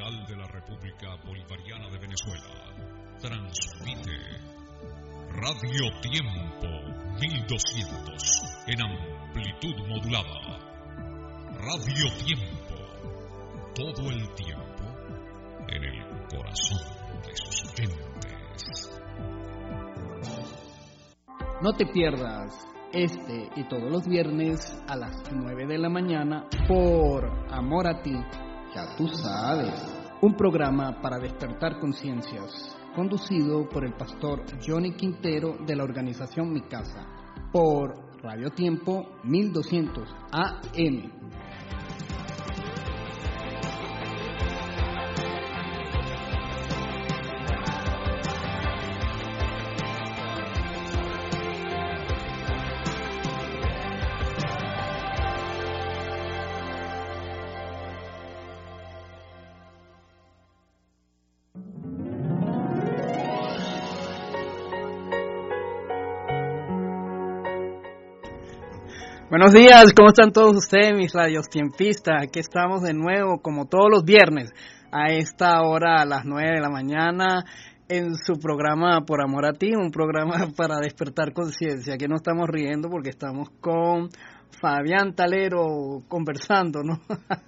capital de la República Bolivariana de Venezuela, transmite Radio Tiempo 1200 en amplitud modulada. Radio Tiempo, todo el tiempo en el corazón de sus oyentes. No te pierdas este y todos los viernes a las 9 de la mañana por Amor a Ti, ya tú sabes, un programa para despertar conciencias, conducido por el pastor Johnny Quintero de la organización Mi Casa, por Radio Tiempo 1200 AM. Buenos días, ¿cómo están todos ustedes, mis radios tiempistas? Aquí estamos de nuevo, como todos los viernes, a esta hora, a las 9 de la mañana, en su programa Por Amor a Ti, un programa para despertar conciencia. Aquí no estamos riendo porque estamos con Fabián Talero conversando, ¿no?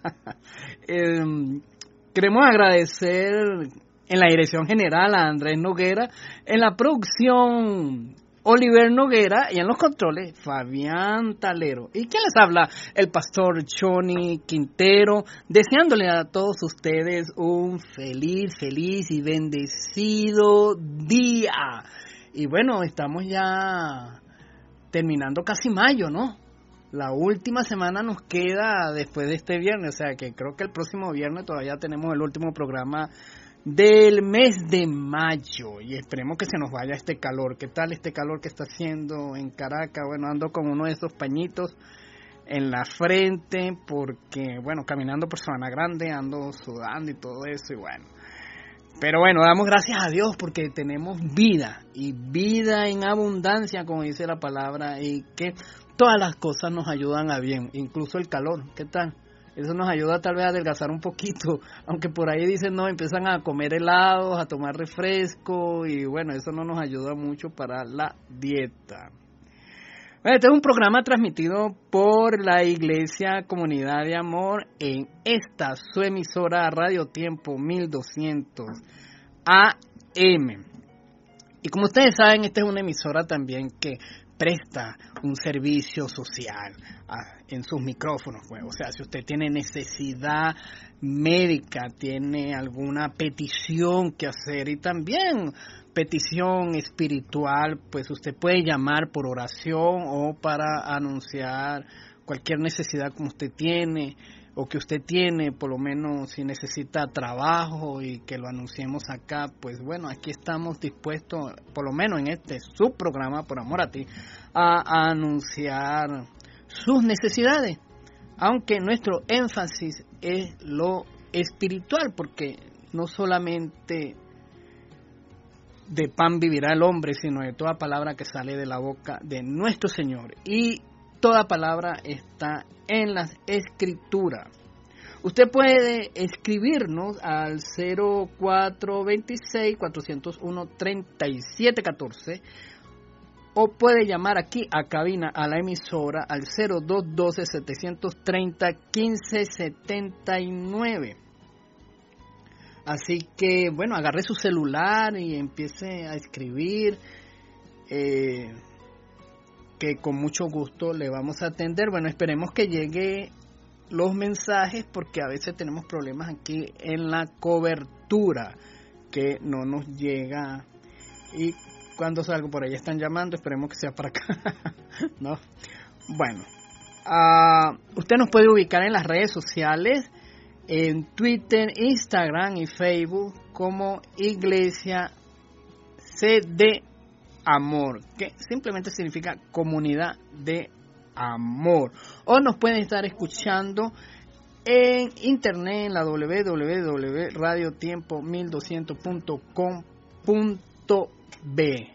Queremos agradecer en la dirección general a Andrés Noguera, en la producción Oliver Noguera y en los controles Fabián Talero. ¿Y quién les habla? El pastor Johnny Quintero, deseándole a todos ustedes un feliz y bendecido día. Y bueno, estamos ya terminando casi mayo, ¿no? La última semana nos queda después de este viernes, o sea que creo que el próximo viernes todavía tenemos el último programa del mes de mayo y esperemos que se nos vaya este calor. ¿Qué tal este calor que está haciendo en Caracas? Bueno, ando con uno de esos pañitos en la frente porque, bueno, caminando por Sabana Grande ando sudando y todo eso y bueno. Pero bueno, damos gracias a Dios porque tenemos vida y vida en abundancia, como dice la palabra, y que todas las cosas nos ayudan a bien, incluso el calor. ¿Qué tal? Eso nos ayuda tal vez a adelgazar un poquito, aunque por ahí dicen no, empiezan a comer helados, a tomar refresco y bueno, eso no nos ayuda mucho para la dieta. Bueno, este es un programa transmitido por la Iglesia Comunidad de Amor en esta su emisora Radio Tiempo 1200 AM. Y como ustedes saben, esta es una emisora también que presta un servicio social en sus micrófonos, pues. O sea, si usted tiene necesidad médica, tiene alguna petición que hacer y también petición espiritual, pues usted puede llamar por oración o para anunciar cualquier necesidad como usted tiene o que usted tiene, por lo menos si necesita trabajo y que lo anunciemos acá, pues bueno, aquí estamos dispuestos, por lo menos en este subprograma Por Amor a Ti, a anunciar sus necesidades, aunque nuestro énfasis es lo espiritual, porque no solamente de pan vivirá el hombre, sino de toda palabra que sale de la boca de nuestro Señor, y toda palabra está en las Escrituras. Usted puede escribirnos al 0426-401-3714 o puede llamar aquí a cabina a la emisora al 0212-730-1579. Así que, bueno, agarre su celular y empiece a escribir, que con mucho gusto le vamos a atender. Bueno, esperemos que llegue los mensajes porque a veces tenemos problemas aquí en la cobertura que no nos llega y cuando salgo por ahí están llamando, esperemos que sea para acá. ¿No? Bueno, usted nos puede ubicar en las redes sociales, en Twitter, Instagram y Facebook como Iglesia CD Amor, que simplemente significa comunidad de amor. O nos pueden estar escuchando en internet en la www.radiotiempo1200.com.b,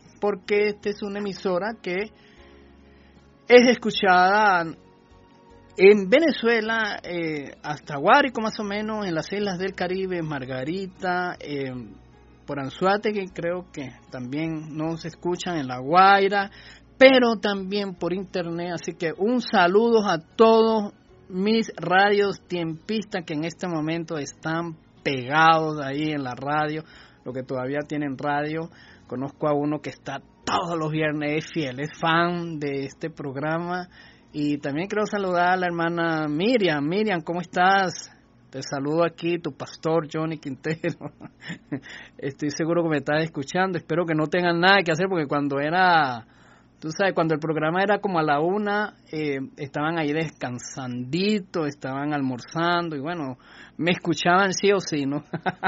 porque esta es una emisora que es escuchada En Venezuela, hasta Guárico más o menos, en las islas del Caribe, Margarita, por Anzoátegui creo que también nos escuchan, en La Guaira, pero también por internet, así que un saludo a todos mis radios tiempistas que en este momento están pegados ahí en la radio, los que todavía tienen radio. Conozco a uno que está todos los viernes, es fiel, es fan de este programa. Y también quiero saludar a la hermana Miriam. Miriam, ¿cómo estás? Te saludo aquí, tu pastor Johnny Quintero. Estoy seguro que me estás escuchando. Espero que no tengan nada que hacer, porque cuando era, tú sabes, cuando el programa era como a la 1, estaban ahí descansandito, estaban almorzando y bueno, me escuchaban sí o sí, ¿no?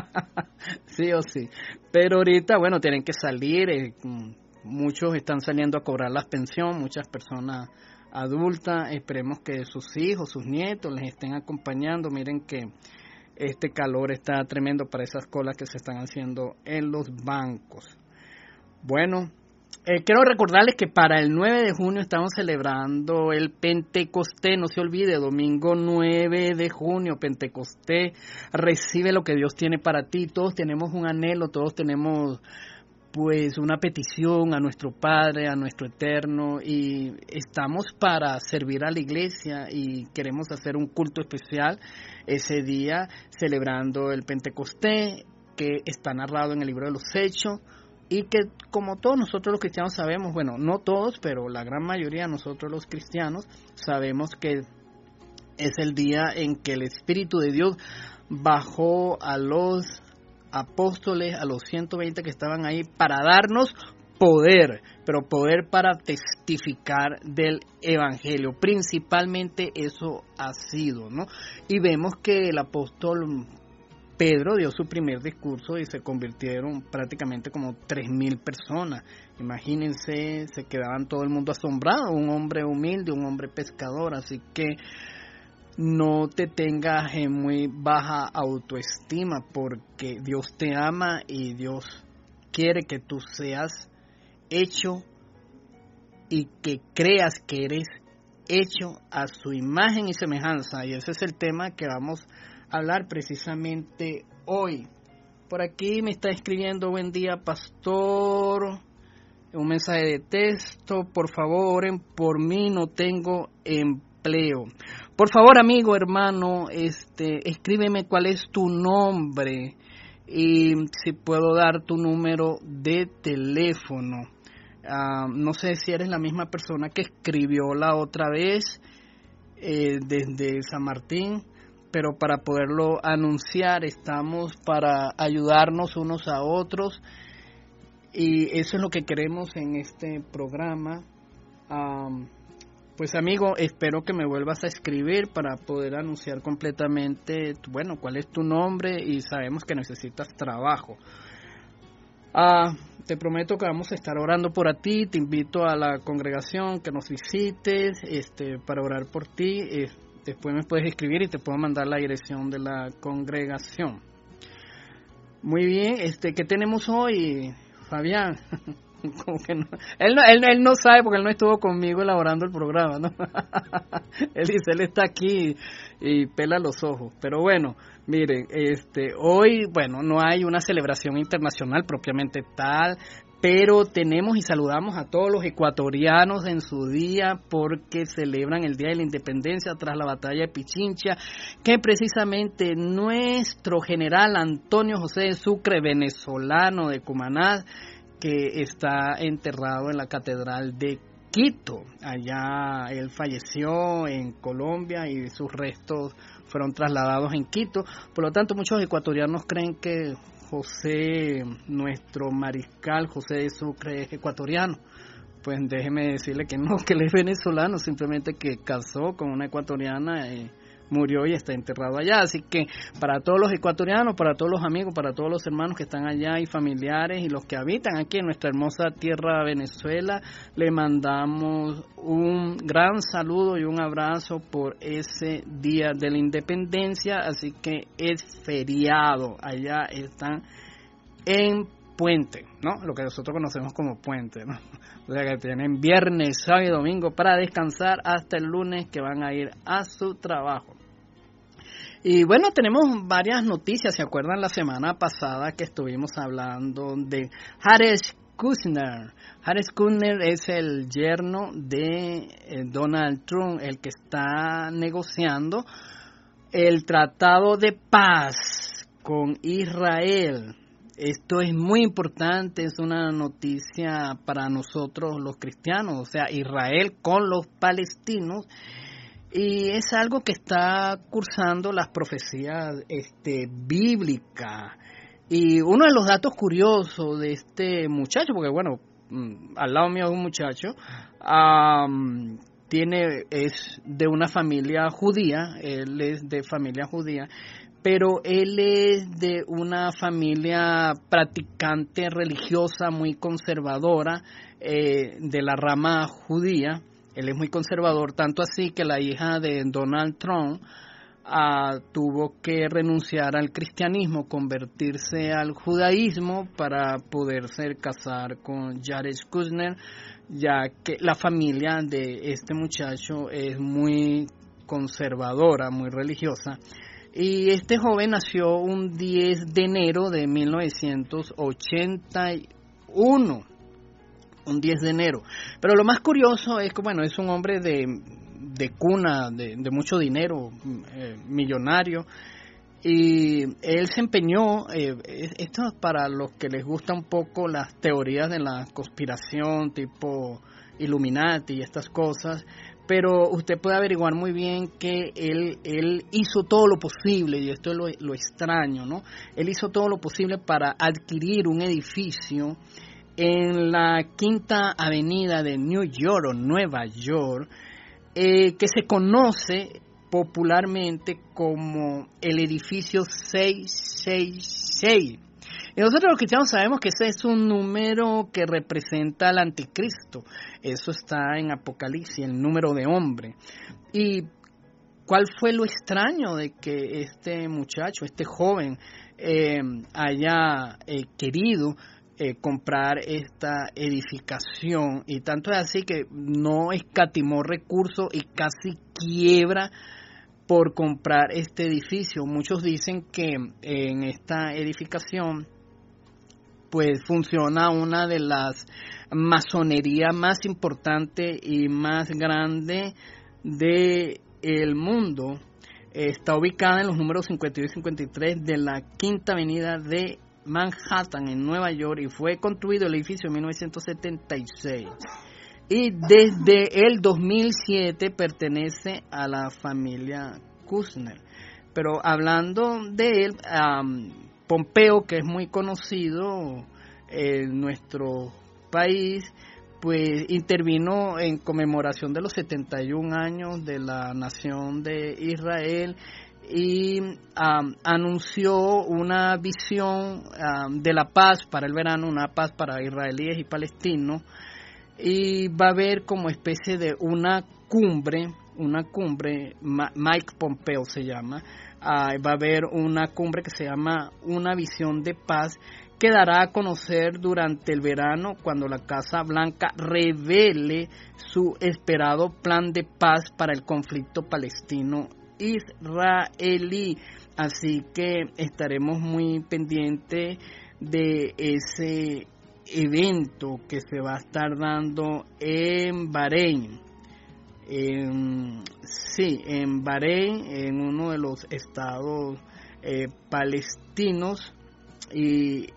Sí o sí. Pero ahorita, bueno, tienen que salir. Muchos están saliendo a cobrar la pensión, muchas personas adultas. Esperemos que sus hijos, sus nietos les estén acompañando. Miren que este calor está tremendo para esas colas que se están haciendo en los bancos. Bueno, quiero recordarles que para el 9 de junio estamos celebrando el Pentecostés. No se olvide, domingo 9 de junio, Pentecostés. Recibe lo que Dios tiene para ti. Todos tenemos un anhelo, todos tenemos pues una petición a nuestro Padre, a nuestro Eterno, y estamos para servir a la iglesia y queremos hacer un culto especial ese día celebrando el Pentecostés, que está narrado en el libro de los Hechos, y que como todos nosotros los cristianos sabemos, bueno, no todos, pero la gran mayoría de nosotros los cristianos sabemos que es el día en que el Espíritu de Dios bajó a los apóstoles, a los 120 que estaban ahí, para darnos poder, pero poder para testificar del Evangelio. Principalmente eso ha sido, ¿no? Y vemos que el apóstol Pedro dio su primer discurso y se convirtieron prácticamente como 3,000 personas. Imagínense, se quedaban todo el mundo asombrado, un hombre humilde, un hombre pescador, así que no te tengas en muy baja autoestima, porque Dios te ama y Dios quiere que tú seas hecho y que creas que eres hecho a su imagen y semejanza. Y ese es el tema que vamos a hablar precisamente hoy. Por aquí me está escribiendo: buen día, pastor, un mensaje de texto: por favor oren por mí, no tengo empleo. Por favor, amigo, hermano, escríbeme cuál es tu nombre y si puedo dar tu número de teléfono. No sé si eres la misma persona que escribió la otra vez desde San Martín, pero para poderlo anunciar estamos para ayudarnos unos a otros, y eso es lo que queremos en este programa. Pues amigo, espero que me vuelvas a escribir para poder anunciar completamente, bueno, cuál es tu nombre, y sabemos que necesitas trabajo. Te prometo que vamos a estar orando por ti. Te invito a la congregación que nos visites para orar por ti. Después me puedes escribir y te puedo mandar la dirección de la congregación. Muy bien, ¿qué tenemos hoy, Fabián? Como que no. Él no sabe porque él no estuvo conmigo elaborando el programa, ¿no? Él dice, él está aquí y pela los ojos. Pero bueno, miren, hoy, bueno, no hay una celebración internacional propiamente tal, pero tenemos y saludamos a todos los ecuatorianos en su día, porque celebran el Día de la Independencia tras la batalla de Pichincha, que precisamente nuestro general Antonio José de Sucre, venezolano de Cumaná, que está enterrado en la Catedral de Quito. Allá él falleció en Colombia y sus restos fueron trasladados en Quito. Por lo tanto, muchos ecuatorianos creen que José, nuestro mariscal José de Sucre, es ecuatoriano. Pues déjeme decirle que no, que él es venezolano, simplemente que casó con una ecuatoriana, murió y está enterrado allá. Así que para todos los ecuatorianos, para todos los amigos, para todos los hermanos que están allá y familiares y los que habitan aquí en nuestra hermosa tierra Venezuela, le mandamos un gran saludo y un abrazo por ese Día de la Independencia. Así que es feriado, allá están en puente, ¿no? Lo que nosotros conocemos como puente, ¿no? O sea que tienen viernes, sábado y domingo para descansar hasta el lunes que van a ir a su trabajo. Y bueno, tenemos varias noticias. ¿Se acuerdan la semana pasada que estuvimos hablando de Jared Kushner? Jared Kushner es el yerno de Donald Trump, el que está negociando el tratado de paz con Israel. Esto es muy importante, es una noticia para nosotros los cristianos, o sea, Israel con los palestinos. Y es algo que está cursando las profecías bíblicas. Y uno de los datos curiosos de este muchacho, porque bueno, al lado mío es un muchacho, es de una familia judía, él es de familia judía, pero él es de una familia practicante religiosa muy conservadora, de la rama judía. Él es muy conservador, tanto así que la hija de Donald Trump tuvo que renunciar al cristianismo, convertirse al judaísmo para poderse casar con Jared Kushner, ya que la familia de este muchacho es muy conservadora, muy religiosa. Y este joven nació un 10 de enero de 1981. Un 10 de enero. Pero lo más curioso es que, bueno, es un hombre de cuna, de mucho dinero, millonario, y él se empeñó, esto es para los que les gusta un poco las teorías de la conspiración, tipo Illuminati y estas cosas, pero usted puede averiguar muy bien que él hizo todo lo posible, y esto es lo extraño, ¿no? Él hizo todo lo posible para adquirir un edificio en la Quinta Avenida de New York o Nueva York, que se conoce popularmente como el edificio 666. Y nosotros los cristianos sabemos que ese es un número que representa al anticristo. Eso está en Apocalipsis, el número de hombre. ¿Y cuál fue lo extraño de que este muchacho, este joven, haya querido comprar esta edificación? Y tanto es así que no escatimó recursos y casi quiebra por comprar este edificio. Muchos dicen que en esta edificación pues funciona una de las masonerías más importantes y más grandes del mundo. Está ubicada en los números 52 y 53 de la Quinta Avenida de Manhattan, en Nueva York, y fue construido el edificio en 1976. Y desde el 2007 pertenece a la familia Kushner. Pero hablando de él, Pompeo, que es muy conocido en nuestro país, pues intervino en conmemoración de los 71 años de la nación de Israel y anunció una visión de la paz para el verano, una paz para israelíes y palestinos, y va a haber como especie de una cumbre, Mike Pompeo se llama, va a haber una cumbre que se llama Una Visión de Paz, que dará a conocer durante el verano, cuando la Casa Blanca revele su esperado plan de paz para el conflicto palestino-israelí. Así que estaremos muy pendientes de ese evento que se va a estar dando en Bahrein. En Bahrein, en uno de los estados palestinos, y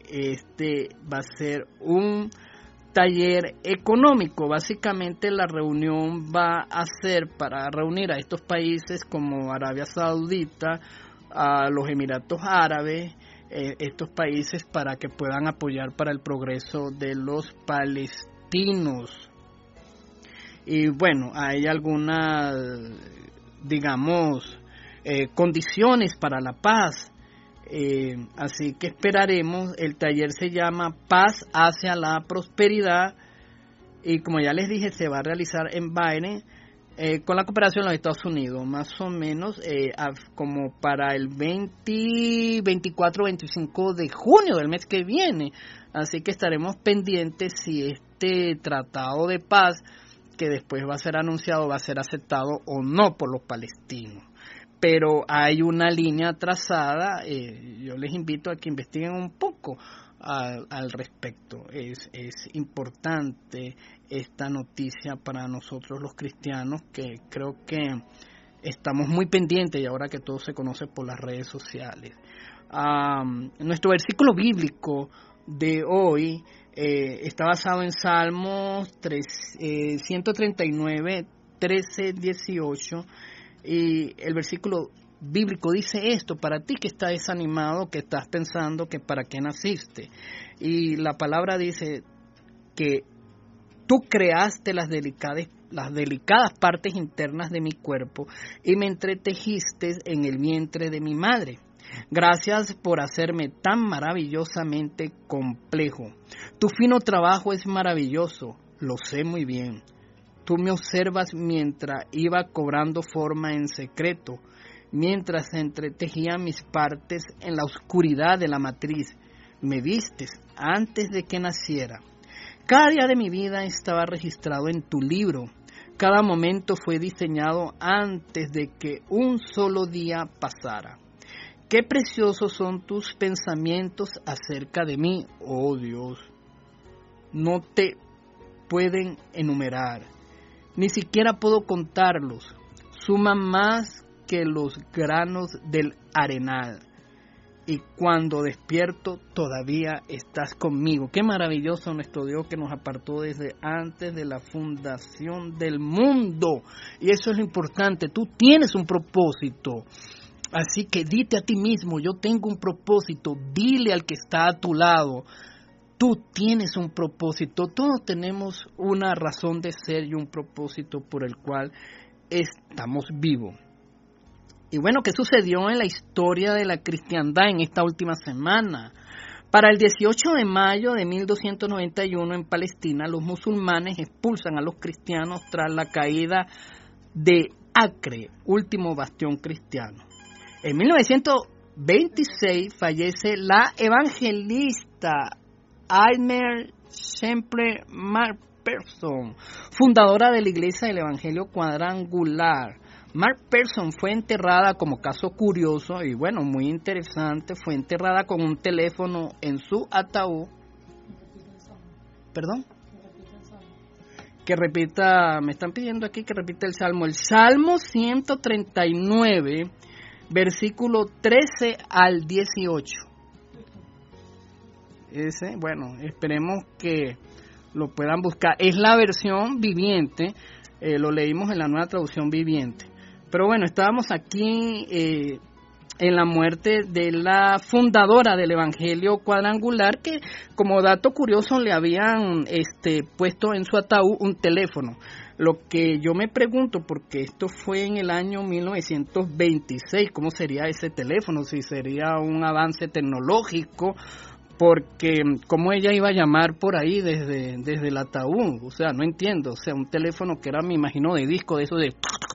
va a ser un taller económico. Básicamente la reunión va a ser para reunir a estos países como Arabia Saudita, a los Emiratos Árabes, estos países, para que puedan apoyar para el progreso de los palestinos. Y bueno, hay algunas, digamos, condiciones para la paz. Así que esperaremos. El taller se llama Paz hacia la Prosperidad, y como ya les dije, se va a realizar en Bahrein, con la cooperación de los Estados Unidos, más o menos como para el 24-25 de junio del mes que viene. Así que estaremos pendientes si este tratado de paz, que después va a ser anunciado, va a ser aceptado o no por los palestinos. Pero hay una línea trazada, yo les invito a que investiguen un poco al respecto. Es importante esta noticia para nosotros los cristianos, que creo que estamos muy pendientes, y ahora que todo se conoce por las redes sociales. Nuestro versículo bíblico de hoy está basado en Salmos 139, 13, 18, y el versículo bíblico dice esto: para ti que estás desanimado, que estás pensando que para qué naciste. Y la palabra dice que tú creaste las delicadas partes internas de mi cuerpo y me entretejiste en el vientre de mi madre. Gracias por hacerme tan maravillosamente complejo. Tu fino trabajo es maravilloso, lo sé muy bien. Tú me observas mientras iba cobrando forma en secreto, mientras entretejía mis partes en la oscuridad de la matriz. Me vistes antes de que naciera. Cada día de mi vida estaba registrado en tu libro. Cada momento fue diseñado antes de que un solo día pasara. Qué preciosos son tus pensamientos acerca de mí, oh Dios. No te pueden enumerar, ni siquiera puedo contarlos. Suman más que los granos del arenal. Y cuando despierto todavía estás conmigo. Qué maravilloso nuestro Dios, que nos apartó desde antes de la fundación del mundo. Y eso es lo importante. Tú tienes un propósito. Así que dite a ti mismo: yo tengo un propósito. Dile al que está a tu lado: tú tienes un propósito. Todos tenemos una razón de ser y un propósito por el cual estamos vivos. Y bueno, ¿qué sucedió en la historia de la cristiandad en esta última semana? Para el 18 de mayo de 1291 en Palestina, los musulmanes expulsan a los cristianos tras la caída de Acre, último bastión cristiano. En 1926 fallece la evangelista Aimee Semple McPherson, fundadora de la Iglesia del Evangelio Cuadrangular. McPherson fue enterrada, como caso curioso y bueno, muy interesante, fue enterrada con un teléfono en su ataúd. ¿Perdón? Que repita, me están pidiendo aquí que repita el Salmo. El Salmo 139, versículo 13 al 18. Ese, bueno, esperemos que lo puedan buscar. Es la versión viviente, lo leímos en la Nueva Traducción Viviente. Pero bueno, estábamos aquí en la muerte de la fundadora del Evangelio Cuadrangular, que como dato curioso le habían puesto en su ataúd un teléfono. Lo que yo me pregunto, porque esto fue en el año 1926, ¿cómo sería ese teléfono? Si sería un avance tecnológico, porque cómo ella iba a llamar por ahí desde el ataúd. O sea, no entiendo. O sea, un teléfono que era, me imagino, de disco, de eso de...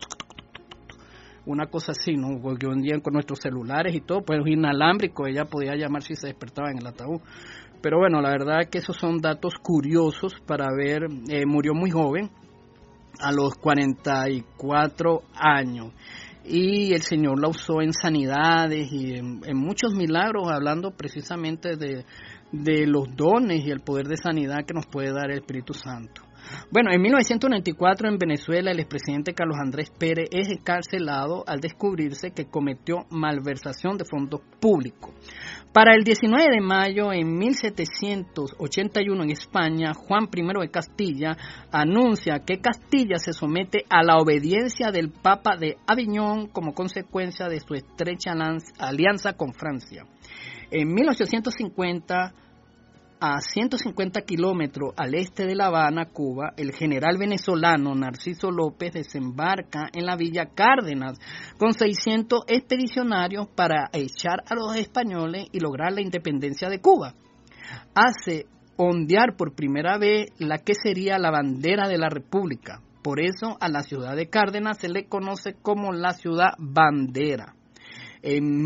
una cosa así, ¿no? Porque un día con nuestros celulares y todo, pues inalámbrico, ella podía llamar si se despertaba en el ataúd. Pero bueno, la verdad es que esos son datos curiosos para ver. Murió muy joven, a los 44 años. Y el Señor la usó en sanidades y en muchos milagros, hablando precisamente de los dones y el poder de sanidad que nos puede dar el Espíritu Santo. Bueno, en 1994 en Venezuela el expresidente Carlos Andrés Pérez es encarcelado al descubrirse que cometió malversación de fondos públicos. Para el 19 de mayo en 1781 en España, Juan I de Castilla anuncia que Castilla se somete a la obediencia del Papa de Aviñón como consecuencia de su estrecha alianza con Francia. En 1850, a 150 kilómetros al este de La Habana, Cuba, el general venezolano Narciso López desembarca en la Villa Cárdenas con 600 expedicionarios para echar a los españoles y lograr la independencia de Cuba. Hace ondear por primera vez la que sería la bandera de la República. Por eso a la ciudad de Cárdenas se le conoce como la ciudad bandera. En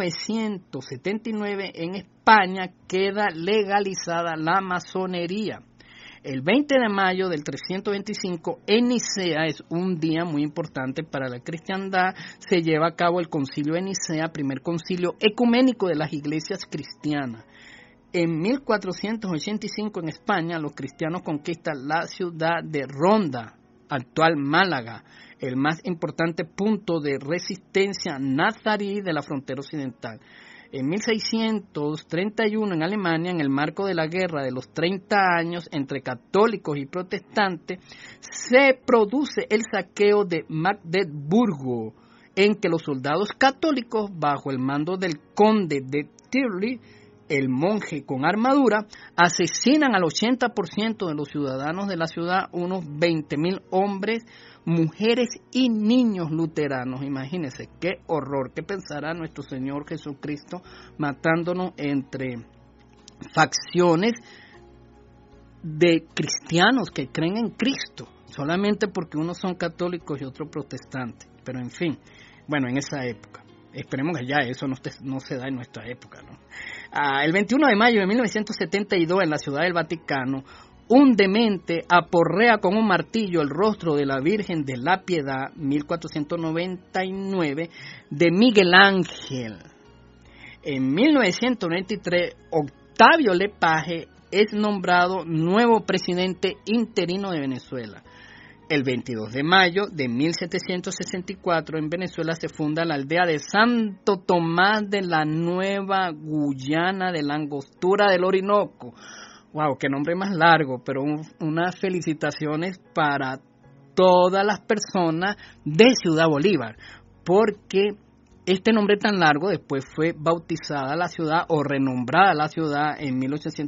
1979 en España queda legalizada la masonería. El 20 de mayo del 325 en Nicea, es un día muy importante para la cristiandad, se lleva a cabo el concilio de Nicea, primer concilio ecuménico de las iglesias cristianas. En 1485 en España los cristianos conquistan la ciudad de Ronda, actual Málaga, el más importante punto de resistencia nazarí de la frontera occidental. En 1631 en Alemania, en el marco de la guerra de los 30 años entre católicos y protestantes, se produce el saqueo de Magdeburgo, en que los soldados católicos, bajo el mando del conde de Tirli, el monje con armadura, asesinan al 80% de los ciudadanos de la ciudad, unos 20.000 hombres, mujeres y niños luteranos. Imagínense qué horror, qué pensará nuestro Señor Jesucristo matándonos entre facciones de cristianos que creen en Cristo, solamente porque unos son católicos y otros protestantes. Pero en fin, bueno, en esa época. Esperemos que ya eso no se da en nuestra época, ¿no? El 21 de mayo de 1972, en la Ciudad del Vaticano, un demente aporrea con un martillo el rostro de la Virgen de la Piedad, 1499, de Miguel Ángel. En 1993, Octavio Lepage es nombrado nuevo presidente interino de Venezuela. El 22 de mayo de 1764 en Venezuela se funda la aldea de Santo Tomás de la Nueva Guyana de la Angostura del Orinoco. ¡Wow! ¡Qué nombre más largo! Pero unas felicitaciones para todas las personas de Ciudad Bolívar, porque este nombre tan largo después fue bautizada la ciudad o renombrada la ciudad en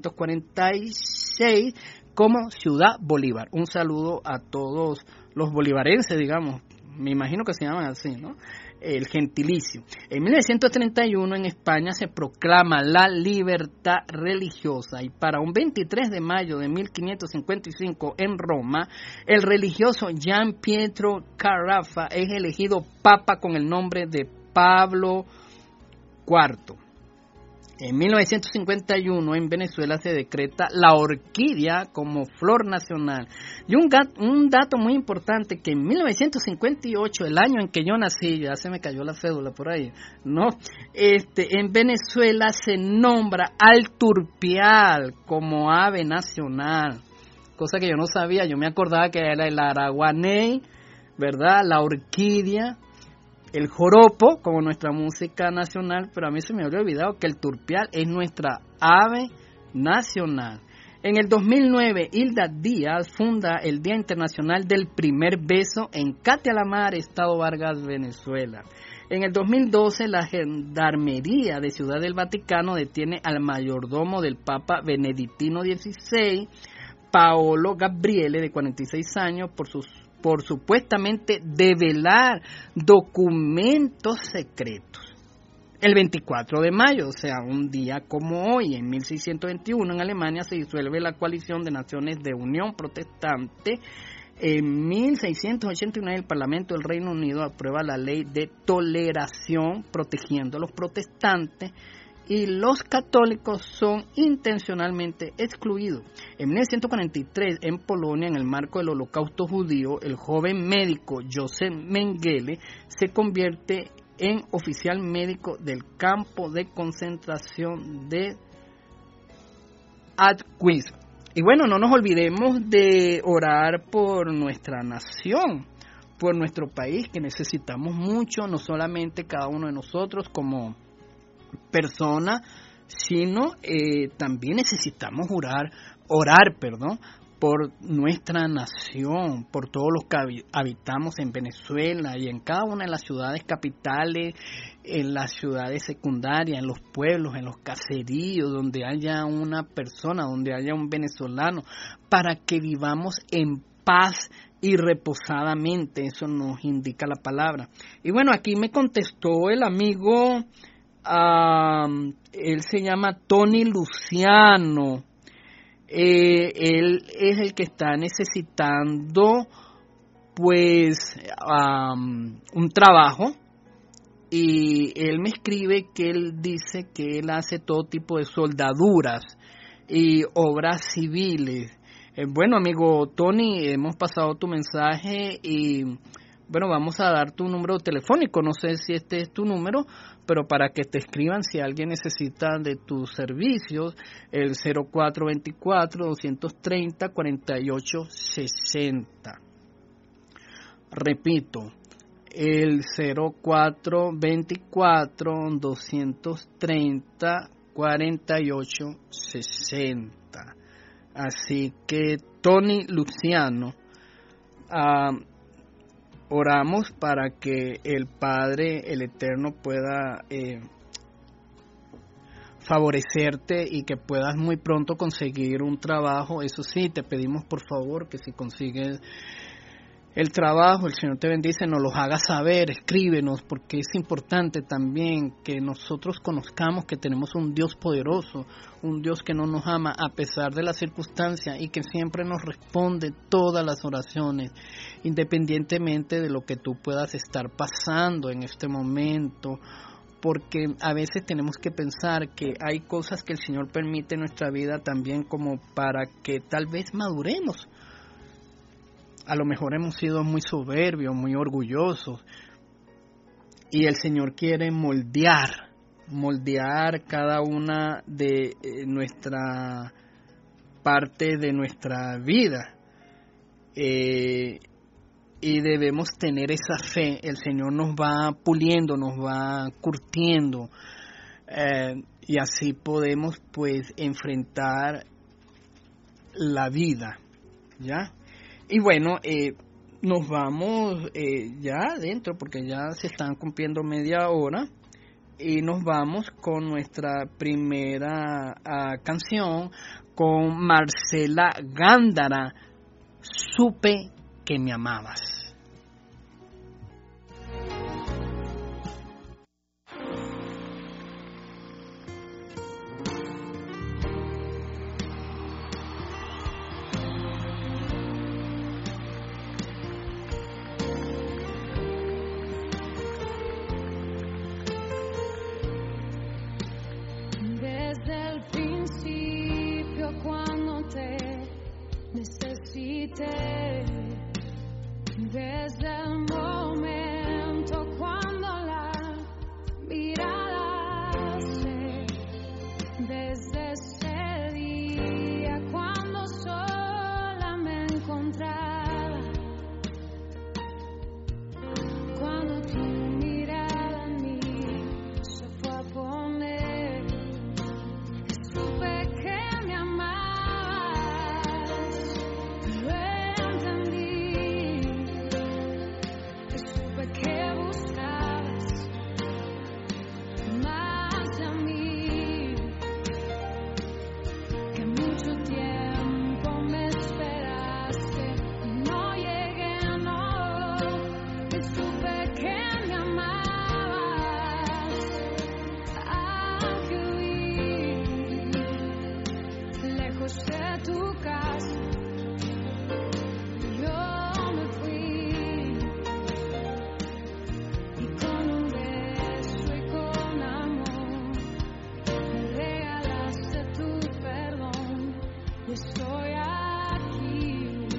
1846 como Ciudad Bolívar. Un saludo a todos los bolivarenses, digamos, me imagino que se llaman así, ¿no? El gentilicio. En 1931 en España se proclama la libertad religiosa y para un 23 de mayo de 1555 en Roma, el religioso Gian Pietro Carafa es elegido papa con el nombre de Pablo IV. En 1951 en Venezuela se decreta la orquídea como flor nacional. Y un dato muy importante, que en 1958, el año en que yo nací, ya se me cayó la cédula por ahí, ¿no? En Venezuela se nombra al turpial como ave nacional, cosa que yo no sabía. Yo me acordaba que era el araguaney, ¿verdad? La orquídea, el joropo como nuestra música nacional, pero a mí se me había olvidado que el turpial es nuestra ave nacional. En el 2009, Hilda Díaz funda el Día Internacional del Primer Beso en Catia-la-Mar, Estado Vargas, Venezuela. En el 2012, la Gendarmería de Ciudad del Vaticano detiene al mayordomo del Papa Benedictino XVI, Paolo Gabriele, de 46 años, por supuestamente develar documentos secretos. El 24 de mayo, o sea, un día como hoy, en 1621, en Alemania se disuelve la coalición de naciones de Unión Protestante. En 1689 el Parlamento del Reino Unido aprueba la ley de toleración, protegiendo a los protestantes, y los católicos son intencionalmente excluidos. En 1943, en Polonia, en el marco del Holocausto judío, el joven médico Joseph Mengele se convierte en oficial médico del campo de concentración de Auschwitz. Y bueno, no nos olvidemos de orar por nuestra nación, por nuestro país, que necesitamos mucho, no solamente cada uno de nosotros como persona, sino también necesitamos orar, por nuestra nación, por todos los que habitamos en Venezuela y en cada una de las ciudades capitales, en las ciudades secundarias, en los pueblos, en los caseríos, donde haya una persona, donde haya un venezolano, para que vivamos en paz y reposadamente. Eso nos indica la palabra. Y bueno, aquí me contestó el amigo, él se llama Tony Luciano. Él es el que está necesitando pues un trabajo, y él me escribe que él dice que él hace todo tipo de soldaduras y obras civiles. Bueno, amigo Tony, hemos pasado tu mensaje y bueno, vamos a dar tu número telefónico. No sé si este es tu número, pero para que te escriban si alguien necesita de tus servicios, el 0424-230-4860. Repito, el 0424-230-4860. Así que, Tony Luciano, oramos para que el Padre, el Eterno, pueda favorecerte y que puedas muy pronto conseguir un trabajo. Eso sí, te pedimos por favor que si consigues el trabajo, el Señor te bendice, nos los haga saber, escríbenos, porque es importante también que nosotros conozcamos que tenemos un Dios poderoso, un Dios que no nos ama a pesar de las circunstancias y que siempre nos responde todas las oraciones, independientemente de lo que tú puedas estar pasando en este momento, porque a veces tenemos que pensar que hay cosas que el Señor permite en nuestra vida también como para que tal vez maduremos. A lo mejor hemos sido muy soberbios, muy orgullosos, y el Señor quiere moldear cada una de nuestra parte de nuestra vida, y debemos tener esa fe. El Señor nos va puliendo, nos va curtiendo, y así podemos pues enfrentar la vida, ¿ya? Y bueno, nos vamos ya adentro porque ya se están cumpliendo media hora y nos vamos con nuestra primera canción con Marcela Gándara, Supe que me amabas. Desde el momento cuando la mirada se, desde ese día cuando sola me encontraba, cuando tu mirada en mí se fue a poner, supe que me amabas, lo entendí. Que buscabas más de mí, que mucho tiempo me esperaste y no llegué, no, y supe que me amabas, aunque huí lejos de tu casa. Estoy aquí.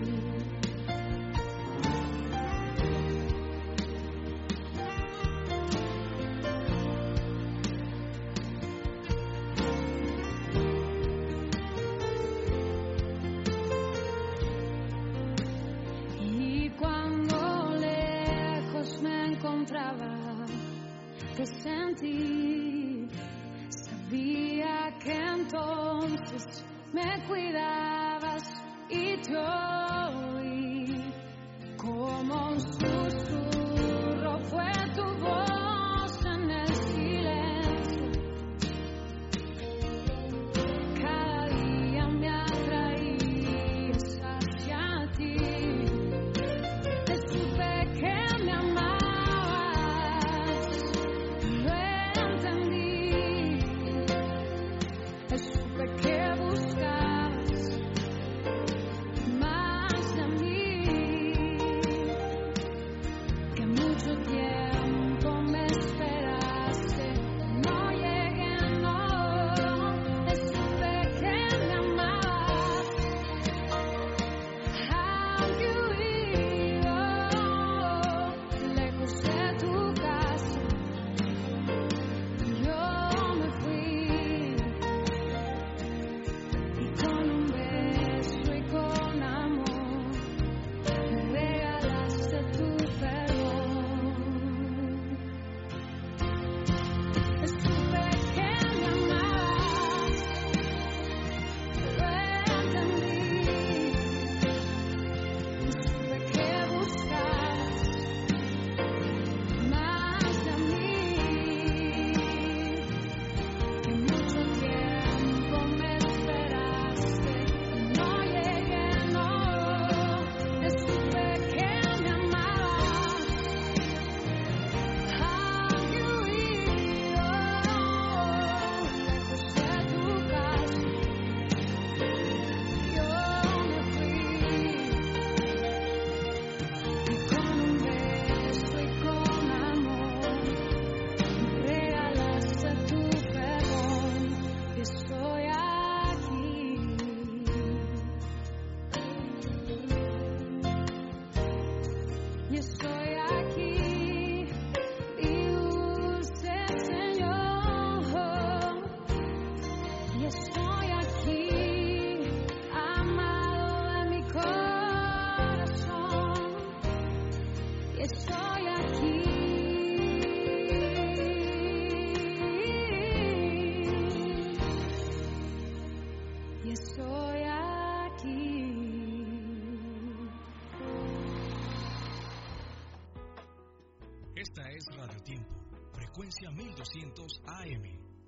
Y cuando lejos me encontraba, te sentí, sabía que entonces me cuidabas y te oí como un susurro, fue tu voz en el silencio. Cada día me atraías hacia ti. Te supe que me amabas, lo entendí. Te supe que buscabas más de mí. y estoy aquí. Dulce Señor, y estoy aquí, amado de mi corazón, y estoy aquí. Y estoy aquí. Esta es Radio Tiempo, frecuencia 1200 AM.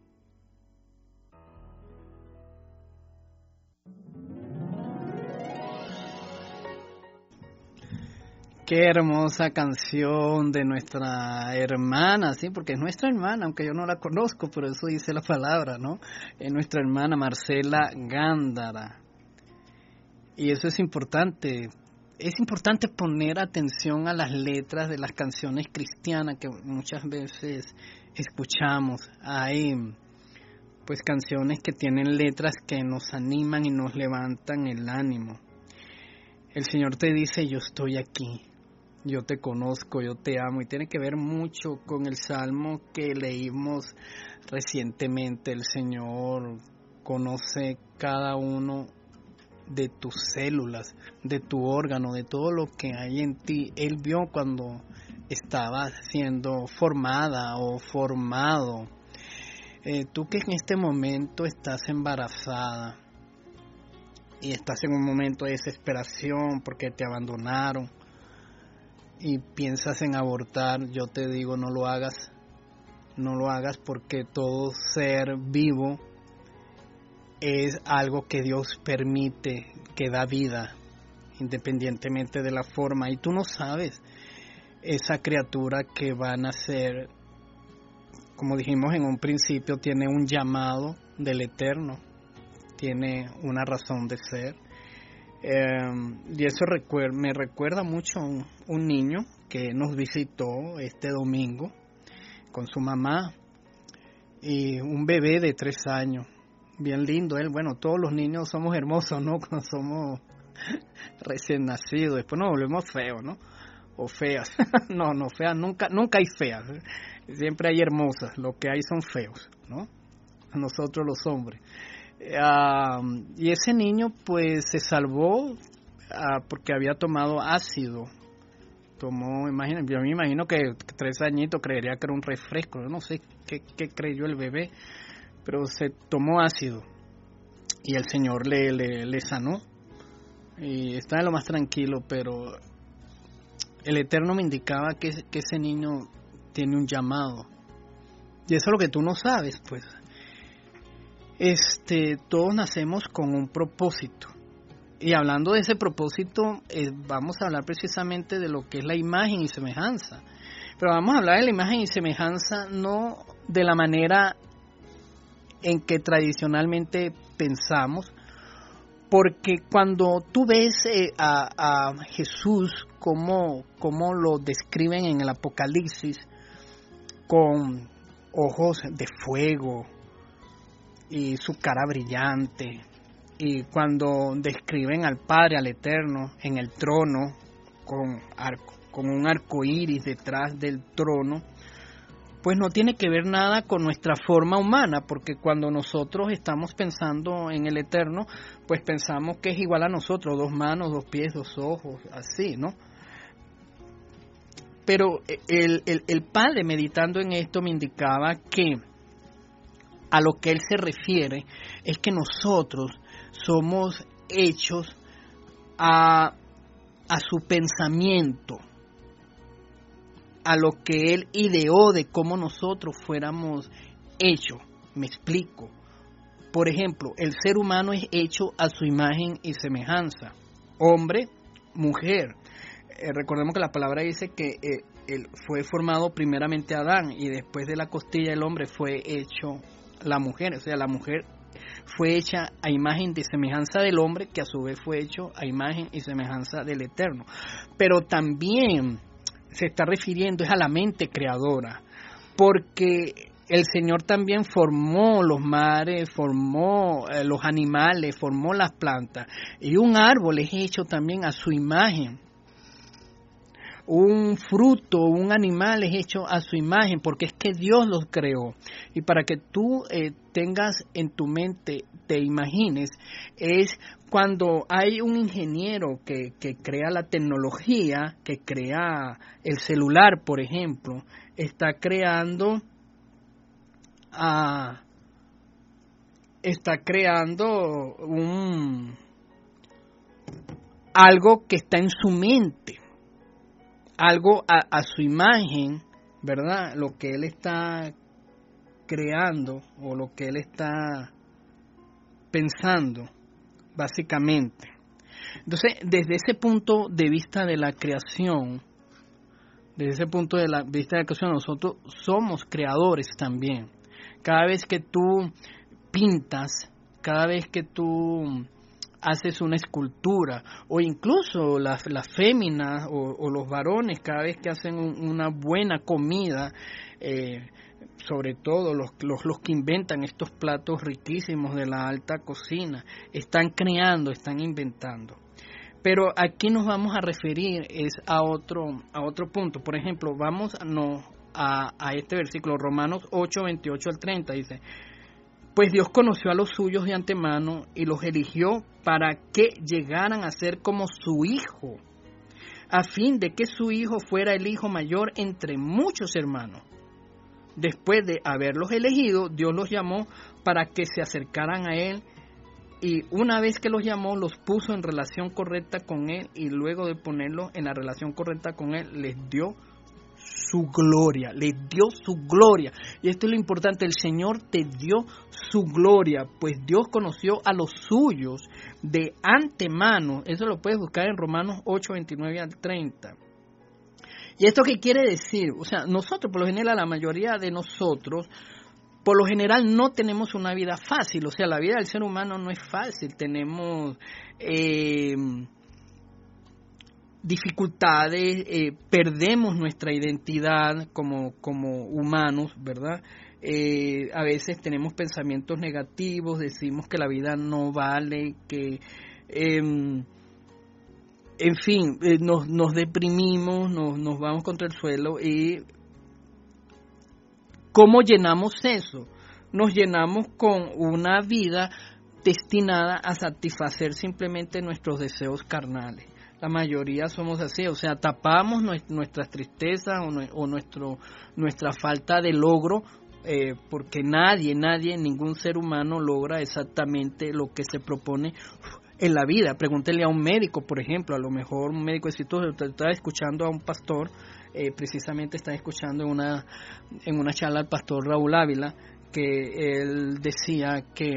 Qué hermosa canción de nuestra hermana, sí, porque es nuestra hermana, aunque yo no la conozco, pero eso dice la palabra, ¿no? Es nuestra hermana Marcela Gándara. Y eso es importante. Es importante poner atención a las letras de las canciones cristianas que muchas veces escuchamos. Hay pues canciones que tienen letras que nos animan y nos levantan el ánimo. El Señor te dice, yo estoy aquí, yo te conozco, yo te amo, y tiene que ver mucho con el salmo que leímos recientemente. El Señor conoce cada uno de tus células, de tu órgano, de todo lo que hay en ti. Él vio cuando estabas siendo formada o formado. Tú que en este momento estás embarazada y estás en un momento de desesperación porque te abandonaron y piensas en abortar, yo te digo, no lo hagas. No lo hagas, porque todo ser vivo es algo que Dios permite, que da vida, independientemente de la forma. Y tú no sabes esa criatura que va a nacer, como dijimos en un principio, tiene un llamado del Eterno, tiene una razón de ser. Y eso me recuerda mucho a un niño que nos visitó este domingo con su mamá, y un bebé de 3 años. Bien lindo él. Bueno, todos los niños somos hermosos, ¿no? Cuando somos recién nacidos. Después nos volvemos feos, ¿no? O feas. No, feas. Nunca hay feas. Siempre hay hermosas. Lo que hay son feos, ¿no? Nosotros los hombres. Y ese niño pues se salvó porque había tomado ácido. Yo me imagino que 3 añitos creería que era un refresco. Yo no sé qué creyó el bebé, pero se tomó ácido y el Señor le sanó y está en lo más tranquilo. Pero el Eterno me indicaba que ese niño tiene un llamado, y eso es lo que tú no sabes. Pues todos nacemos con un propósito, y hablando de ese propósito vamos a hablar precisamente de lo que es la imagen y semejanza. Pero vamos a hablar de la imagen y semejanza no de la manera en que tradicionalmente pensamos, porque cuando tú ves a Jesús como lo describen en el Apocalipsis, con ojos de fuego y su cara brillante, y cuando describen al Padre, al Eterno, en el trono, con un arco iris detrás del trono, pues no tiene que ver nada con nuestra forma humana, porque cuando nosotros estamos pensando en el Eterno, pues pensamos que es igual a nosotros, 2 manos, 2 pies, 2 ojos, así, ¿no? Pero el Padre, meditando en esto, me indicaba que a lo que Él se refiere es que nosotros somos hechos a su pensamiento, a lo que Él ideó de cómo nosotros fuéramos hechos. Me explico. Por ejemplo, el ser humano es hecho a su imagen y semejanza, hombre, mujer. Recordemos que la palabra dice que él fue formado primeramente Adán, y después de la costilla del hombre fue hecho la mujer. O sea, la mujer fue hecha a imagen y semejanza del hombre, que a su vez fue hecho a imagen y semejanza del Eterno. Pero también se está refiriendo es a la mente creadora, porque el Señor también formó los mares, formó los animales, formó las plantas, y un árbol es hecho también a su imagen. un fruto, un animal es hecho a su imagen, porque es que Dios los creó. Y para que tú tengas en tu mente, te imagines, es cuando hay un ingeniero que crea la tecnología, que crea el celular, por ejemplo, está creando algo que está en su mente, algo a su imagen, ¿verdad? Lo que él está creando o lo que él está pensando, básicamente. Entonces, desde ese punto de vista de la creación, nosotros somos creadores también. Cada vez que tú pintas, cada vez que tú haces una escultura, o incluso las féminas o los varones, cada vez que hacen una buena comida, sobre todo los que inventan estos platos riquísimos de la alta cocina, están creando, están inventando. Pero aquí nos vamos a referir es a otro punto. Por ejemplo, vamos a este versículo, Romanos 8, 28 al 30, dice: pues Dios conoció a los suyos de antemano y los eligió para que llegaran a ser como su Hijo, a fin de que su Hijo fuera el hijo mayor entre muchos hermanos. Después de haberlos elegido, Dios los llamó para que se acercaran a Él, y una vez que los llamó, los puso en relación correcta con Él, y luego de ponerlos en la relación correcta con Él, les dio su gloria, Y esto es lo importante, el Señor te dio su gloria, pues Dios conoció a los suyos de antemano. Eso lo puedes buscar en Romanos 8, 29 al 30. ¿Y esto qué quiere decir? O sea, nosotros, por lo general, la mayoría de nosotros, por lo general no tenemos una vida fácil. O sea, la vida del ser humano no es fácil. Tenemos dificultades, perdemos nuestra identidad como humanos, ¿verdad? A veces tenemos pensamientos negativos, decimos que la vida no vale, que en fin, nos deprimimos, nos vamos contra el suelo. Y ¿cómo llenamos eso? Nos llenamos con una vida destinada a satisfacer simplemente nuestros deseos carnales. La mayoría somos así, o sea, tapamos nuestras tristezas o nuestra falta de logro, porque ningún ser humano logra exactamente lo que se propone en la vida. Pregúntele a un médico, por ejemplo, a lo mejor un médico exitoso. Estaba escuchando a un pastor, precisamente estaba escuchando en una charla al pastor Raúl Ávila, que él decía que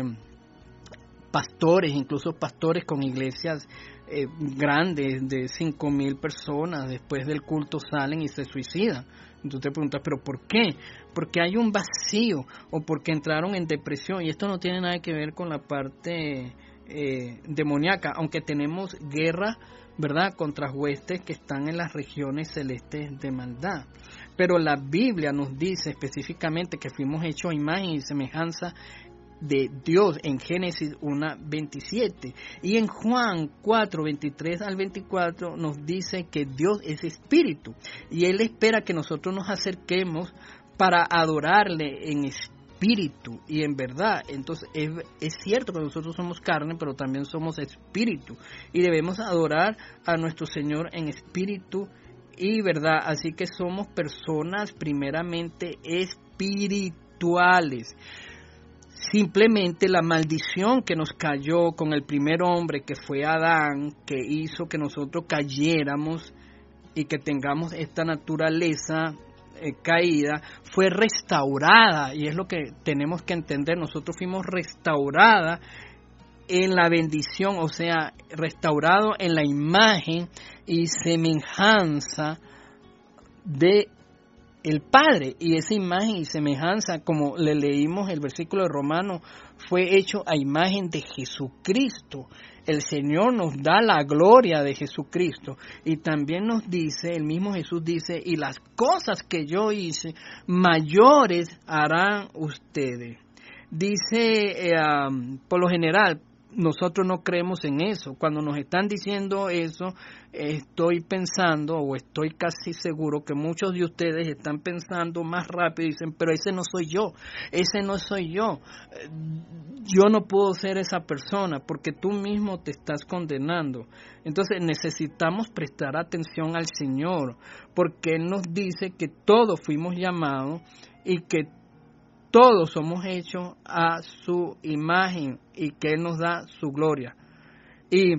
incluso pastores con iglesias grandes de 5,000 personas, después del culto salen y se suicidan. Entonces te preguntas, ¿pero por qué? Porque hay un vacío o porque entraron en depresión. Y esto no tiene nada que ver con la parte demoníaca, aunque tenemos guerra, ¿verdad?, contra huestes que están en las regiones celestes de maldad. Pero la Biblia nos dice específicamente que fuimos hechos a imagen y semejanza de Dios en Génesis 1:27, y en Juan 4:23 al 24 nos dice que Dios es espíritu y Él espera que nosotros nos acerquemos para adorarle en espíritu y en verdad. Entonces es cierto que nosotros somos carne, pero también somos espíritu, y debemos adorar a nuestro Señor en espíritu y verdad. Así que somos personas primeramente espirituales. Simplemente la maldición que nos cayó con el primer hombre, que fue Adán, que hizo que nosotros cayéramos y que tengamos esta naturaleza caída, fue restaurada, y es lo que tenemos que entender. Nosotros fuimos restauradas en la bendición, o sea, restaurado en la imagen y semejanza de el Padre, y esa imagen y semejanza, como le leímos el versículo de Romanos, fue hecho a imagen de Jesucristo. El Señor nos da la gloria de Jesucristo, y también nos dice, el mismo Jesús dice, y las cosas que yo hice, mayores harán ustedes. Dice, por lo general, nosotros no creemos en eso. Cuando nos están diciendo eso, estoy pensando o estoy casi seguro que muchos de ustedes están pensando más rápido y dicen, pero ese no soy yo, yo no puedo ser esa persona porque tú mismo te estás condenando. Entonces necesitamos prestar atención al Señor, porque Él nos dice que todos fuimos llamados y que todos somos hechos a su imagen y que Él nos da su gloria. Y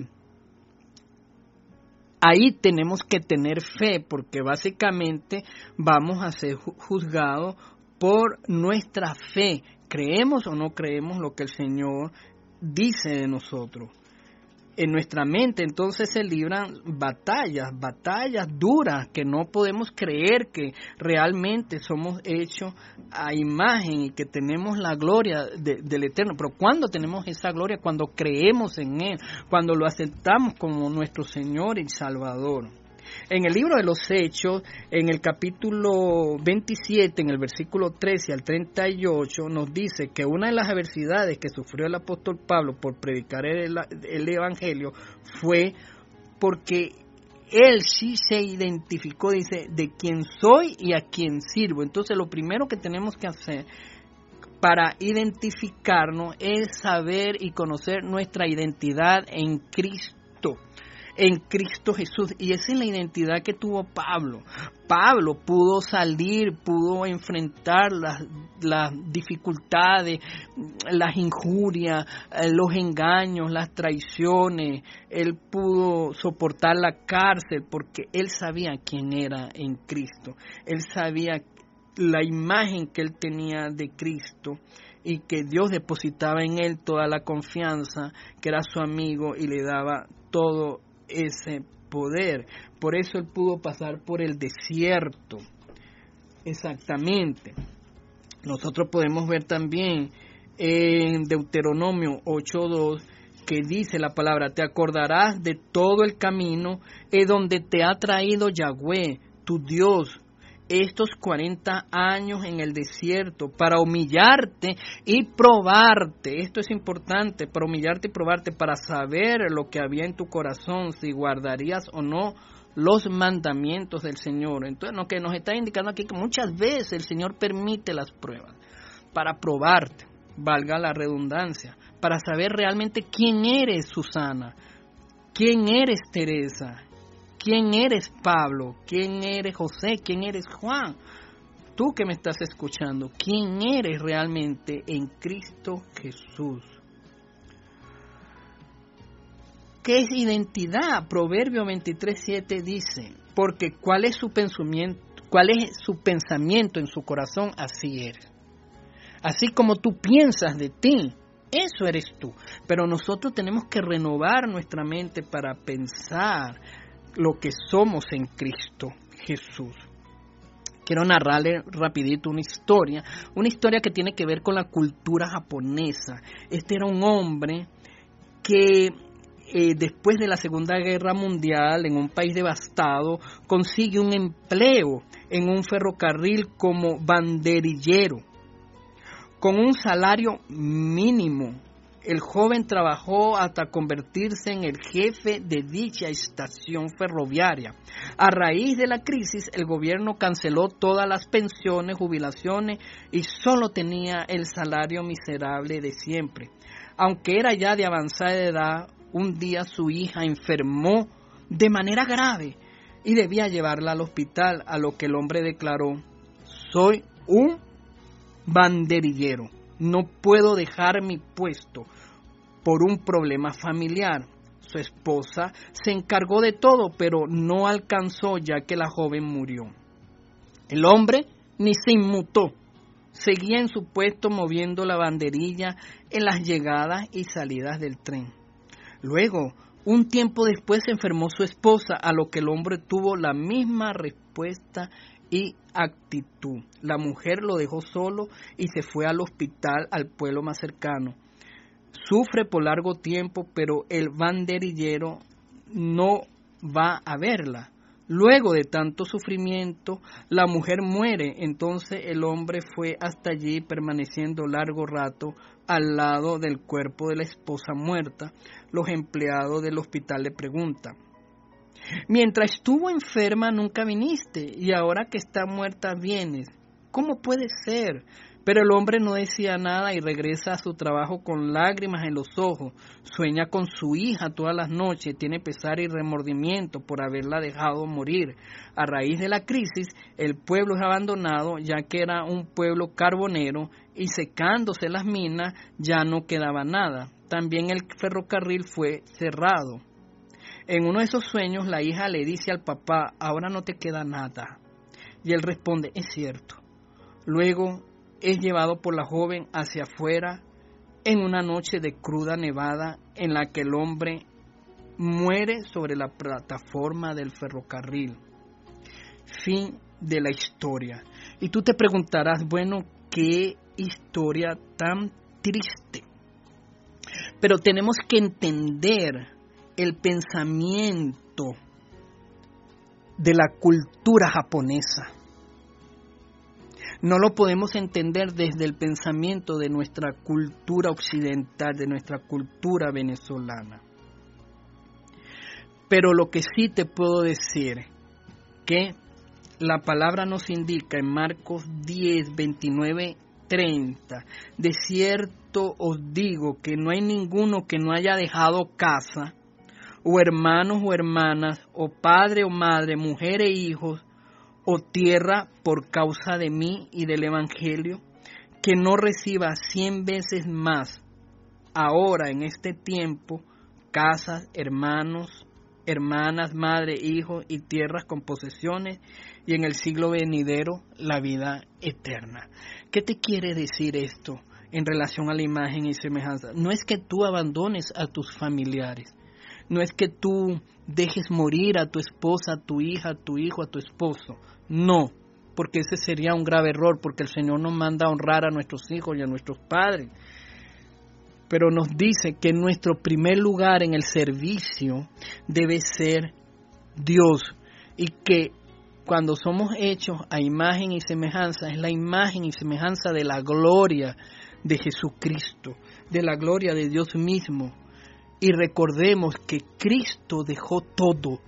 ahí tenemos que tener fe, porque básicamente vamos a ser juzgados por nuestra fe. ¿Creemos o no creemos lo que el Señor dice de nosotros? En nuestra mente entonces se libran batallas duras, que no podemos creer que realmente somos hechos a imagen y que tenemos la gloria del Eterno. Pero ¿cuándo tenemos esa gloria? Cuando creemos en Él, cuando lo aceptamos como nuestro Señor y Salvador. En el libro de los Hechos, en el capítulo 27, en el versículo 13 al 38, nos dice que una de las adversidades que sufrió el apóstol Pablo por predicar el Evangelio fue porque él sí se identificó, dice, de quién soy y a quién sirvo. Entonces, lo primero que tenemos que hacer para identificarnos es saber y conocer nuestra identidad en Cristo Jesús, y esa es la identidad que tuvo Pablo. Pablo pudo salir, pudo enfrentar las dificultades, las injurias, los engaños, las traiciones. Él pudo soportar la cárcel porque él sabía quién era en Cristo. Él sabía la imagen que él tenía de Cristo y que Dios depositaba en él toda la confianza, que era su amigo y le daba todo ese poder. Por eso él pudo pasar por el desierto. Exactamente. Nosotros podemos ver también en Deuteronomio 8:2 que dice la palabra: te acordarás de todo el camino donde te ha traído Yahweh, tu Dios, estos 40 años en el desierto, para humillarte y probarte. Esto es importante, para humillarte y probarte, para saber lo que había en tu corazón, si guardarías o no los mandamientos del Señor. Entonces, lo que nos está indicando aquí, que muchas veces el Señor permite las pruebas para probarte, valga la redundancia, para saber realmente quién eres, Susana, quién eres, Teresa, ¿quién eres, Pablo? ¿Quién eres, José? ¿Quién eres, Juan? Tú que me estás escuchando, ¿quién eres realmente en Cristo Jesús? ¿Qué es identidad? Proverbio 23:7 dice, porque cuál es su pensamiento en su corazón, así eres. Así como tú piensas de ti, eso eres tú. Pero nosotros tenemos que renovar nuestra mente para pensar lo que somos en Cristo Jesús. Quiero narrarle rapidito una historia que tiene que ver con la cultura japonesa. Este era un hombre que después de la Segunda Guerra Mundial, en un país devastado, consigue un empleo en un ferrocarril como banderillero, con un salario mínimo. El joven trabajó hasta convertirse en el jefe de dicha estación ferroviaria. A raíz de la crisis, el gobierno canceló todas las pensiones, jubilaciones y solo tenía el salario miserable de siempre. Aunque era ya de avanzada edad, un día su hija enfermó de manera grave y debía llevarla al hospital, a lo que el hombre declaró: soy un banderillero, no puedo dejar mi puesto por un problema familiar. Su esposa se encargó de todo, pero no alcanzó, ya que la joven murió. El hombre ni se inmutó, seguía en su puesto moviendo la banderilla en las llegadas y salidas del tren. Luego, un tiempo después, se enfermó su esposa, a lo que el hombre tuvo la misma respuesta y actitud. La mujer lo dejó solo y se fue al hospital, al pueblo más cercano. Sufre por largo tiempo, pero el banderillero no va a verla. Luego de tanto sufrimiento, la mujer muere. Entonces el hombre fue hasta allí, permaneciendo largo rato al lado del cuerpo de la esposa muerta. Los empleados del hospital le preguntan: mientras estuvo enferma nunca viniste, y ahora que está muerta vienes. ¿Cómo puede ser? Pero el hombre no decía nada y regresa a su trabajo con lágrimas en los ojos. Sueña con su hija todas las noches, tiene pesar y remordimiento por haberla dejado morir. A raíz de la crisis, el pueblo es abandonado, ya que era un pueblo carbonero, y secándose las minas ya no quedaba nada. También el ferrocarril fue cerrado. En uno de esos sueños, la hija le dice al papá: ahora no te queda nada. Y él responde: es cierto. Luego es llevado por la joven hacia afuera en una noche de cruda nevada en la que el hombre muere sobre la plataforma del ferrocarril. Fin de la historia. Y tú te preguntarás, bueno, qué historia tan triste. Pero tenemos que entender el pensamiento de la cultura japonesa. No lo podemos entender desde el pensamiento de nuestra cultura occidental, de nuestra cultura venezolana. Pero lo que sí te puedo decir, que la palabra nos indica en Marcos 10, 29, 30, de cierto os digo que no hay ninguno que no haya dejado casa, o hermanos o hermanas, o padre o madre, mujer e hijos, o tierra por causa de mí y del Evangelio, que no reciba 100 veces más ahora en este tiempo casas, hermanos, hermanas, madre, hijos y tierras con posesiones, y en el siglo venidero la vida eterna. ¿Qué te quiere decir esto en relación a la imagen y semejanza? No es que tú abandones a tus familiares, no es que tú dejes morir a tu esposa, a tu hija, a tu hijo, a tu esposo. No, porque ese sería un grave error, porque el Señor nos manda a honrar a nuestros hijos y a nuestros padres. Pero nos dice que nuestro primer lugar en el servicio debe ser Dios, y que cuando somos hechos a imagen y semejanza, es la imagen y semejanza de la gloria de Jesucristo, de la gloria de Dios mismo. Y recordemos que Cristo dejó todo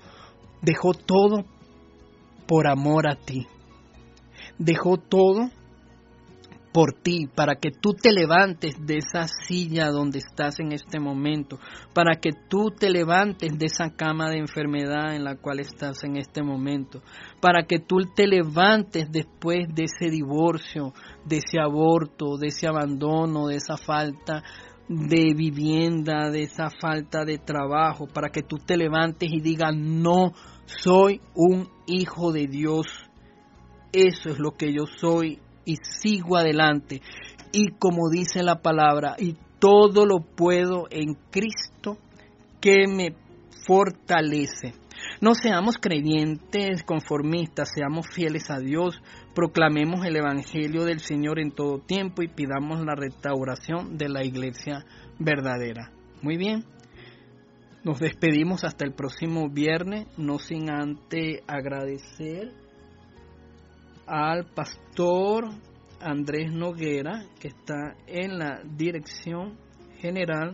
por amor a ti. Dejó todo por ti, para que tú te levantes de esa silla donde estás en este momento, para que tú te levantes de esa cama de enfermedad en la cual estás en este momento, para que tú te levantes después de ese divorcio, de ese aborto, de ese abandono, de esa falta de vivienda, de esa falta de trabajo, para que tú te levantes y digas: no soy un hijo de Dios, eso es lo que yo soy, y sigo adelante. Y como dice la palabra, y todo lo puedo en Cristo que me fortalece. No seamos creyentes conformistas, seamos fieles a Dios, proclamemos el Evangelio del Señor en todo tiempo y pidamos la restauración de la iglesia verdadera. Muy bien, nos despedimos hasta el próximo viernes, no sin antes agradecer al pastor Andrés Noguera, que está en la dirección general,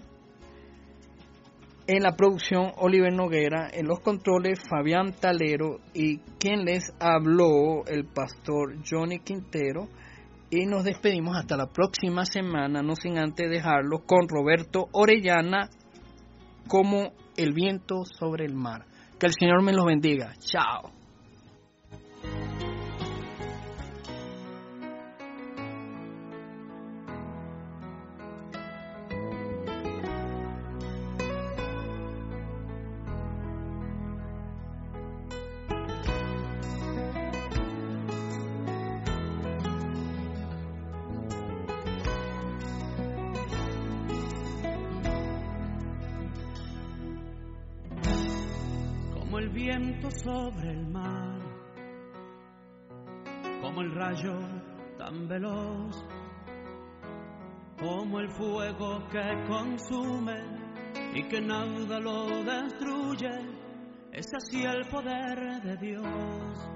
en la producción Oliver Noguera, en los controles Fabián Talero, y quien les habló, el pastor Johnny Quintero. Y nos despedimos hasta la próxima semana, no sin antes dejarlo con Roberto Orellana, como el viento sobre el mar. Que el Señor me los bendiga. Chao. Como el viento sobre el mar, como el rayo tan veloz, como el fuego que consume y que nada lo destruye, es así el poder de Dios.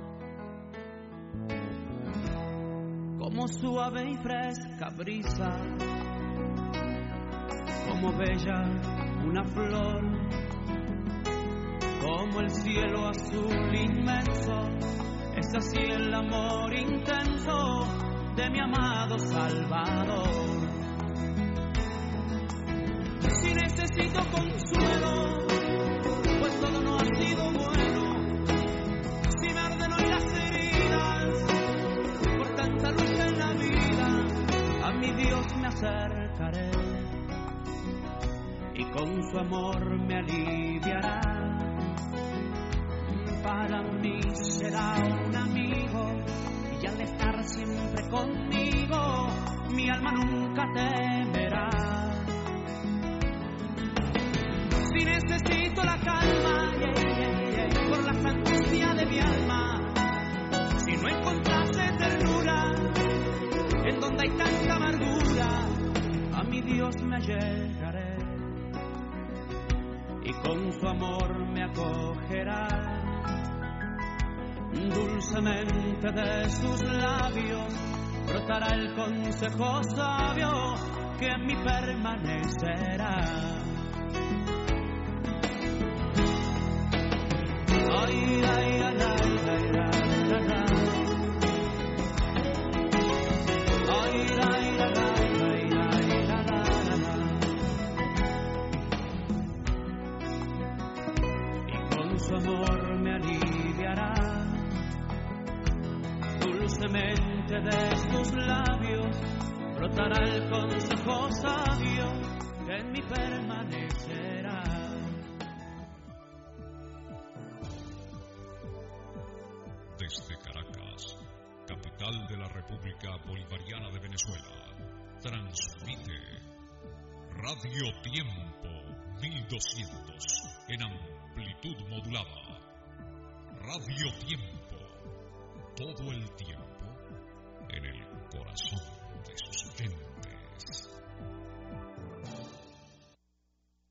Como suave y fresca brisa, como bella una flor, como el cielo azul inmenso, es así el amor intenso de mi amado Salvador. Si necesito consuelo, pues todo no ha sido bueno, si me arden hoy las heridas por tanta lucha en la vida, a mi Dios me acercaré y con su amor me aliviará. Para mí será un amigo y al estar siempre conmigo mi alma nunca temerá. Si necesito la calma, por la angustia de mi alma, si no encontrase ternura en donde hay tanta amargura, a mi Dios me allegaré y con su amor me acogerá. Dulcemente de sus labios brotará el consejo sabio que en mí permanecerá. Ay, ay, ay, ay, ay, ay, ay, ay. Ay, ay, ay, ay, ay, ay, ay. Y con su amor me aliviará. Dulcemente de tus labios brotará el consejo sabio que en mí permanecerá. Desde Caracas, capital de la República Bolivariana de Venezuela, transmite Radio Tiempo 1200 en amplitud modulada. Radio Tiempo, todo el tiempo.